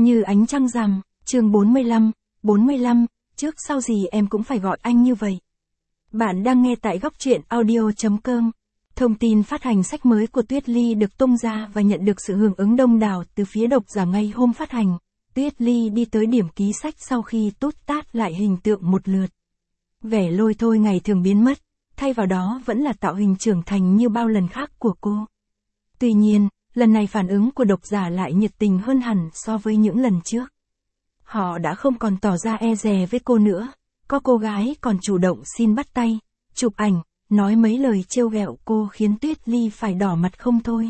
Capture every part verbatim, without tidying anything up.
Như ánh trăng rằm, chương bốn mươi lăm, bốn mươi lăm, trước sau gì em cũng phải gọi anh như vậy. Bạn đang nghe tại góc truyện audio chấm com. Thông tin phát hành sách mới của Tuyết Ly được tung ra và nhận được sự hưởng ứng đông đảo từ phía độc giả ngay hôm phát hành. Tuyết Ly đi tới điểm ký sách sau khi tút tát lại hình tượng một lượt. Vẻ lôi thôi ngày thường biến mất, thay vào đó vẫn là tạo hình trưởng thành như bao lần khác của cô. Tuy nhiên, lần này phản ứng của độc giả lại nhiệt tình hơn hẳn so với những lần trước. Họ đã không còn tỏ ra e dè với cô nữa, có cô gái còn chủ động xin bắt tay, chụp ảnh, nói mấy lời trêu ghẹo cô khiến Tuyết Ly phải đỏ mặt không thôi.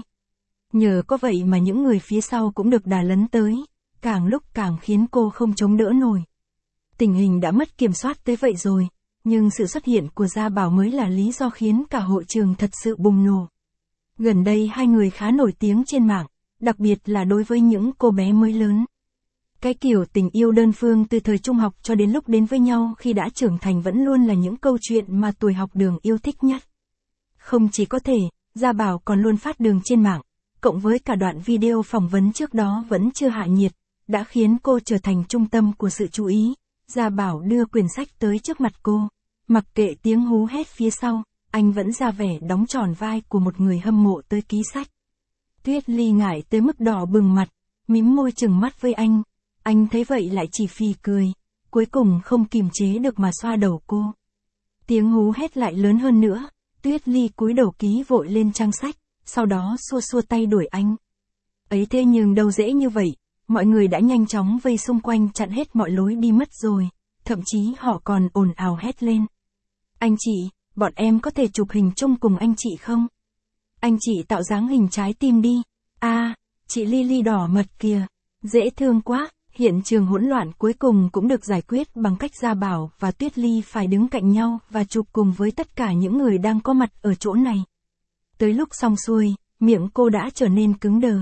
Nhờ có vậy mà những người phía sau cũng được đà lấn tới, càng lúc càng khiến cô không chống đỡ nổi. Tình hình đã mất kiểm soát tới vậy rồi, nhưng sự xuất hiện của Gia Bảo mới là lý do khiến cả hội trường thật sự bùng nổ. Gần đây hai người khá nổi tiếng trên mạng, đặc biệt là đối với những cô bé mới lớn. Cái kiểu tình yêu đơn phương từ thời trung học cho đến lúc đến với nhau khi đã trưởng thành vẫn luôn là những câu chuyện mà tuổi học đường yêu thích nhất. Không chỉ có thể, Gia Bảo còn luôn phát đường trên mạng, cộng với cả đoạn video phỏng vấn trước đó vẫn chưa hạ nhiệt, đã khiến cô trở thành trung tâm của sự chú ý. Gia Bảo đưa quyển sách tới trước mặt cô, mặc kệ tiếng hú hét phía sau, anh vẫn ra vẻ đóng tròn vai của một người hâm mộ tới ký sách. Tuyết Ly ngại tới mức đỏ bừng mặt, mím môi trừng mắt với anh. Anh thấy vậy lại chỉ phì cười, cuối cùng không kìm chế được mà xoa đầu cô. Tiếng hú hét lại lớn hơn nữa, Tuyết Ly cúi đầu ký vội lên trang sách, sau đó xua xua tay đuổi anh. Ấy thế nhưng đâu dễ như vậy, mọi người đã nhanh chóng vây xung quanh chặn hết mọi lối đi mất rồi, thậm chí họ còn ồn ào hét lên. Anh chị, bọn em có thể chụp hình chung cùng anh chị không? Anh chị tạo dáng hình trái tim đi. A, à, chị Lily đỏ mật kìa, dễ thương quá. Hiện trường hỗn loạn cuối cùng cũng được giải quyết bằng cách Gia Bảo và Tuyết Ly phải đứng cạnh nhau và chụp cùng với tất cả những người đang có mặt ở chỗ này. Tới lúc xong xuôi, miệng cô đã trở nên cứng đờ.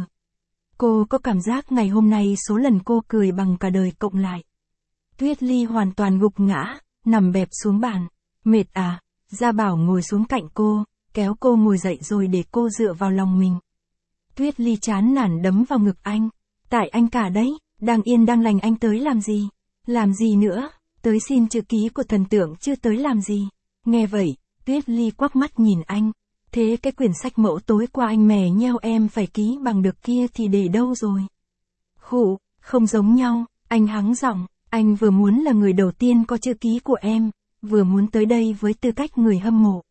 Cô có cảm giác ngày hôm nay số lần cô cười bằng cả đời cộng lại. Tuyết Ly hoàn toàn gục ngã, nằm bẹp xuống bàn. Mệt à? Gia Bảo ngồi xuống cạnh cô, kéo cô ngồi dậy rồi để cô dựa vào lòng mình. Tuyết Ly chán nản đấm vào ngực anh. Tại anh cả đấy. Đang yên đang lành anh tới làm gì? Làm gì nữa? Tới xin chữ ký của thần tượng chứ tới làm gì? Nghe vậy, Tuyết Ly quắc mắt nhìn anh. Thế cái quyển sách mẫu tối qua anh mè nheo em phải ký bằng được kia thì để đâu rồi? Khụ, không giống nhau, anh hắng giọng, anh vừa muốn là người đầu tiên có chữ ký của em, vừa muốn tới đây với tư cách người hâm mộ.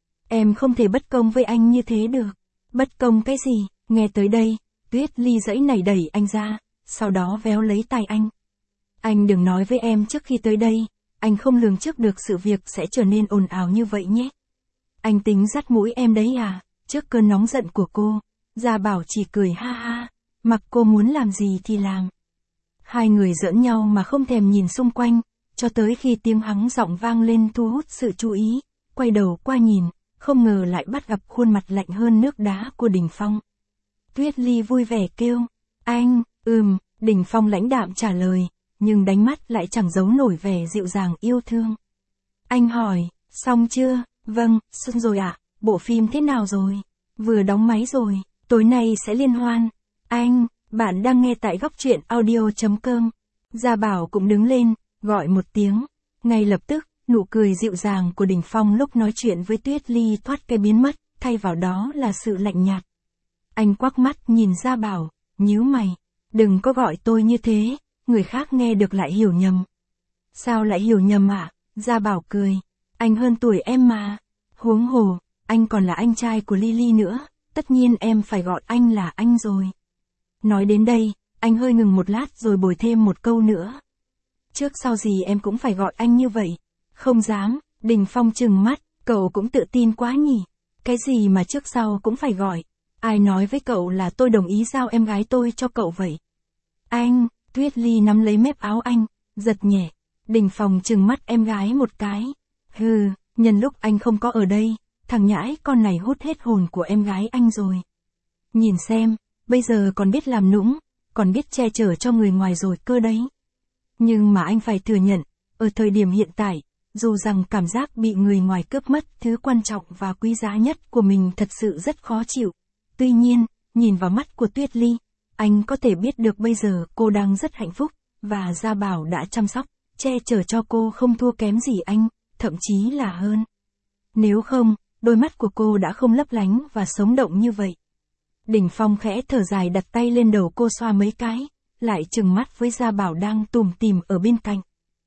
Em không thể bất công với anh như thế được. Bất công cái gì? Nghe tới đây, Tuyết Ly giãy nảy đẩy anh ra. Sau đó véo lấy tay anh. Anh đừng nói với em trước khi tới đây, anh không lường trước được sự việc sẽ trở nên ồn ào như vậy nhé. Anh tính dắt mũi em đấy à? Trước cơn nóng giận của cô, Gia Bảo chỉ cười ha ha, mặc cô muốn làm gì thì làm. Hai người giỡn nhau mà không thèm nhìn xung quanh, cho tới khi tiếng hắng giọng vang lên thu hút sự chú ý, quay đầu qua nhìn, không ngờ lại bắt gặp khuôn mặt lạnh hơn nước đá của Đình Phong. Tuyết Ly vui vẻ kêu, anh. Ừm, Đình Phong lãnh đạm trả lời, nhưng đánh mắt lại chẳng giấu nổi vẻ dịu dàng yêu thương. Anh hỏi, xong chưa? Vâng, xong rồi ạ, à? Bộ phim thế nào rồi? Vừa đóng máy rồi, tối nay sẽ liên hoan. Anh, bạn đang nghe tại góc truyện audio chấm com. Gia Bảo cũng đứng lên, gọi một tiếng. Ngay lập tức, nụ cười dịu dàng của Đình Phong lúc nói chuyện với Tuyết Ly thoát cái biến mất, thay vào đó là sự lạnh nhạt. Anh quắc mắt nhìn Gia Bảo, nhíu mày. Đừng có gọi tôi như thế, người khác nghe được lại hiểu nhầm. Sao lại hiểu nhầm ạ? À? Gia Bảo cười. Anh hơn tuổi em mà. Huống hồ, anh còn là anh trai của Lily nữa, tất nhiên em phải gọi anh là anh rồi. Nói đến đây, anh hơi ngừng một lát rồi bồi thêm một câu nữa. Trước sau gì em cũng phải gọi anh như vậy. Không dám, Đình Phong trừng mắt, cậu cũng tự tin quá nhỉ. Cái gì mà trước sau cũng phải gọi. Ai nói với cậu là tôi đồng ý giao em gái tôi cho cậu vậy? Anh, Tuyết Ly nắm lấy mép áo anh, giật nhẹ. Đình Phong trừng mắt em gái một cái. Hừ, nhân lúc anh không có ở đây, thằng nhãi con này hút hết hồn của em gái anh rồi. Nhìn xem, bây giờ còn biết làm nũng, còn biết che chở cho người ngoài rồi cơ đấy. Nhưng mà anh phải thừa nhận, ở thời điểm hiện tại, dù rằng cảm giác bị người ngoài cướp mất thứ quan trọng và quý giá nhất của mình thật sự rất khó chịu. Tuy nhiên, nhìn vào mắt của Tuyết Ly, anh có thể biết được bây giờ cô đang rất hạnh phúc, và Gia Bảo đã chăm sóc, che chở cho cô không thua kém gì anh, thậm chí là hơn. Nếu không, đôi mắt của cô đã không lấp lánh và sống động như vậy. Đình Phong khẽ thở dài đặt tay lên đầu cô xoa mấy cái, lại trừng mắt với Gia Bảo đang tủm tỉm ở bên cạnh.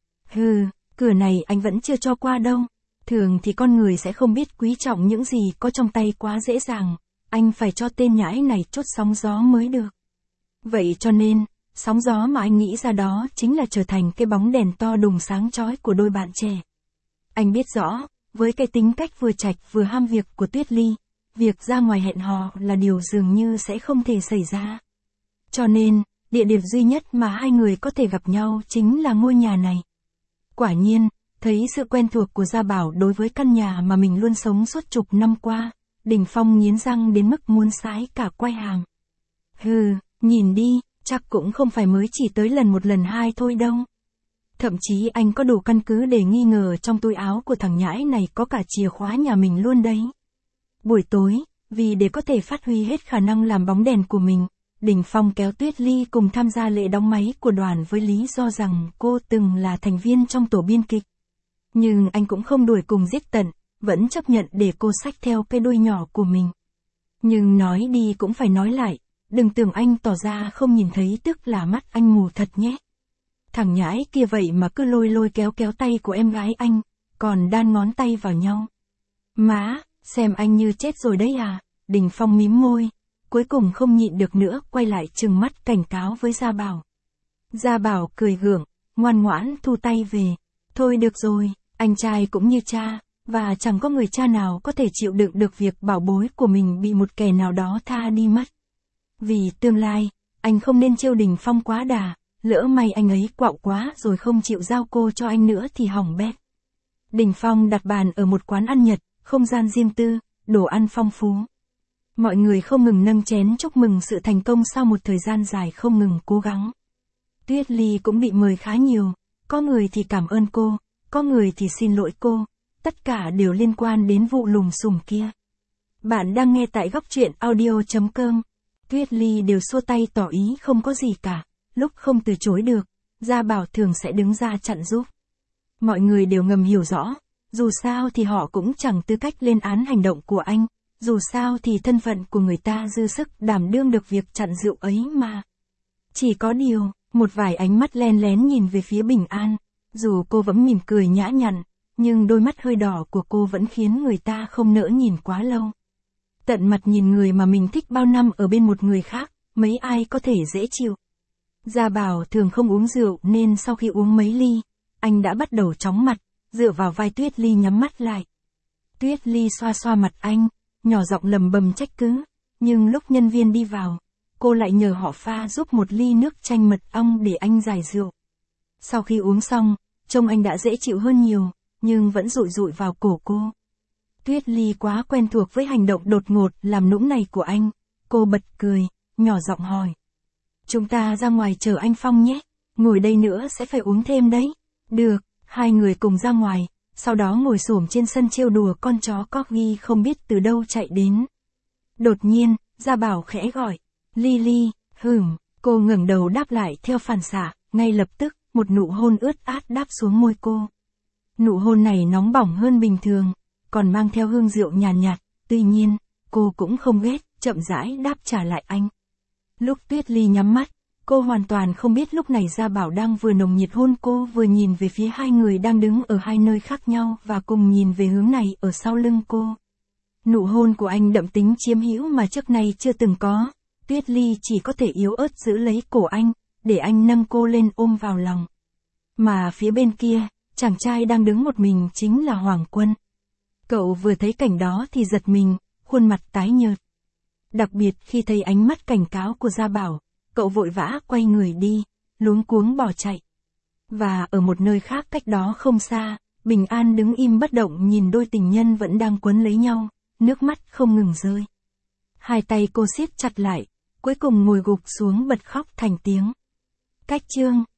Hừ, cửa này anh vẫn chưa cho qua đâu. Thường thì con người sẽ không biết quý trọng những gì có trong tay quá dễ dàng, anh phải cho tên nhãi này chốt sóng gió mới được. Vậy cho nên, sóng gió mà anh nghĩ ra đó chính là trở thành cái bóng đèn to đùng sáng chói của đôi bạn trẻ. Anh biết rõ, với cái tính cách vừa chạch vừa ham việc của Tuyết Ly, việc ra ngoài hẹn hò là điều dường như sẽ không thể xảy ra. Cho nên, địa điểm duy nhất mà hai người có thể gặp nhau chính là ngôi nhà này. Quả nhiên, thấy sự quen thuộc của Gia Bảo đối với căn nhà mà mình luôn sống suốt chục năm qua, Đình Phong nghiến răng đến mức muốn sái cả quai hàm. Hừ, nhìn đi, chắc cũng không phải mới chỉ tới lần một lần hai thôi đâu. Thậm chí anh có đủ căn cứ để nghi ngờ trong túi áo của thằng nhãi này có cả chìa khóa nhà mình luôn đấy. Buổi tối, vì để có thể phát huy hết khả năng làm bóng đèn của mình, Đình Phong kéo Tuyết Ly cùng tham gia lễ đóng máy của đoàn với lý do rằng cô từng là thành viên trong tổ biên kịch. Nhưng anh cũng không đuổi cùng giết tận, vẫn chấp nhận để cô xách theo cái đuôi nhỏ của mình. Nhưng nói đi cũng phải nói lại, đừng tưởng anh tỏ ra không nhìn thấy tức là mắt anh mù thật nhé. Thằng nhãi kia vậy mà cứ lôi lôi kéo kéo tay của em gái anh, còn đan ngón tay vào nhau. Má, xem anh như chết rồi đấy à, Đình Phong mím môi, cuối cùng không nhịn được nữa quay lại trừng mắt cảnh cáo với Gia Bảo. Gia Bảo cười gượng, ngoan ngoãn thu tay về. Thôi được rồi, anh trai cũng như cha, và chẳng có người cha nào có thể chịu đựng được việc bảo bối của mình bị một kẻ nào đó tha đi mất. Vì tương lai, anh không nên trêu Đình Phong quá đà, lỡ may anh ấy quạo quá rồi không chịu giao cô cho anh nữa thì hỏng bét. Đình Phong đặt bàn ở một quán ăn Nhật, không gian riêng tư, đồ ăn phong phú. Mọi người không ngừng nâng chén chúc mừng sự thành công sau một thời gian dài không ngừng cố gắng. Tuyết Ly cũng bị mời khá nhiều, có người thì cảm ơn cô, có người thì xin lỗi cô, tất cả đều liên quan đến vụ lùm xùm kia. Bạn đang nghe tại góc truyện audio chấm com. Tuyết Ly đều xua tay tỏ ý không có gì cả, lúc không từ chối được, Gia Bảo thường sẽ đứng ra chặn giúp. Mọi người đều ngầm hiểu rõ, dù sao thì họ cũng chẳng tư cách lên án hành động của anh, dù sao thì thân phận của người ta dư sức đảm đương được việc chặn rượu ấy mà. Chỉ có điều, một vài ánh mắt len lén nhìn về phía Bình An, dù cô vẫn mỉm cười nhã nhặn, nhưng đôi mắt hơi đỏ của cô vẫn khiến người ta không nỡ nhìn quá lâu. Tận mặt nhìn người mà mình thích bao năm ở bên một người khác, mấy ai có thể dễ chịu. Gia Bảo thường không uống rượu nên sau khi uống mấy ly, anh đã bắt đầu chóng mặt, dựa vào vai Tuyết Ly nhắm mắt lại. Tuyết Ly xoa xoa mặt anh, nhỏ giọng lầm bầm trách cứ, nhưng lúc nhân viên đi vào, cô lại nhờ họ pha giúp một ly nước chanh mật ong để anh giải rượu. Sau khi uống xong, trông anh đã dễ chịu hơn nhiều, nhưng vẫn rụi rụi vào cổ cô. Tuyết Ly quá quen thuộc với hành động đột ngột làm nũng này của anh, cô bật cười, nhỏ giọng hỏi. Chúng ta ra ngoài chờ anh Phong nhé, ngồi đây nữa sẽ phải uống thêm đấy. Được, hai người cùng ra ngoài, sau đó ngồi xổm trên sân trêu đùa con chó Corgi không biết từ đâu chạy đến. Đột nhiên, Gia Bảo khẽ gọi, Lily, hửm, cô ngẩng đầu đáp lại theo phản xạ, ngay lập tức, một nụ hôn ướt át đáp xuống môi cô. Nụ hôn này nóng bỏng hơn bình thường, còn mang theo hương rượu nhàn nhạt, nhạt, tuy nhiên, cô cũng không ghét, chậm rãi đáp trả lại anh. Lúc Tuyết Ly nhắm mắt, cô hoàn toàn không biết lúc này Gia Bảo đang vừa nồng nhiệt hôn cô vừa nhìn về phía hai người đang đứng ở hai nơi khác nhau và cùng nhìn về hướng này ở sau lưng cô. Nụ hôn của anh đậm tính chiếm hữu mà trước nay chưa từng có, Tuyết Ly chỉ có thể yếu ớt giữ lấy cổ anh, để anh nâng cô lên ôm vào lòng. Mà phía bên kia, chàng trai đang đứng một mình chính là Hoàng Quân. Cậu vừa thấy cảnh đó thì giật mình, khuôn mặt tái nhợt. Đặc biệt khi thấy ánh mắt cảnh cáo của Gia Bảo, cậu vội vã quay người đi, luống cuống bỏ chạy. Và ở một nơi khác cách đó không xa, Bình An đứng im bất động nhìn đôi tình nhân vẫn đang quấn lấy nhau, nước mắt không ngừng rơi. Hai tay cô siết chặt lại, cuối cùng ngồi gục xuống bật khóc thành tiếng. Cách chương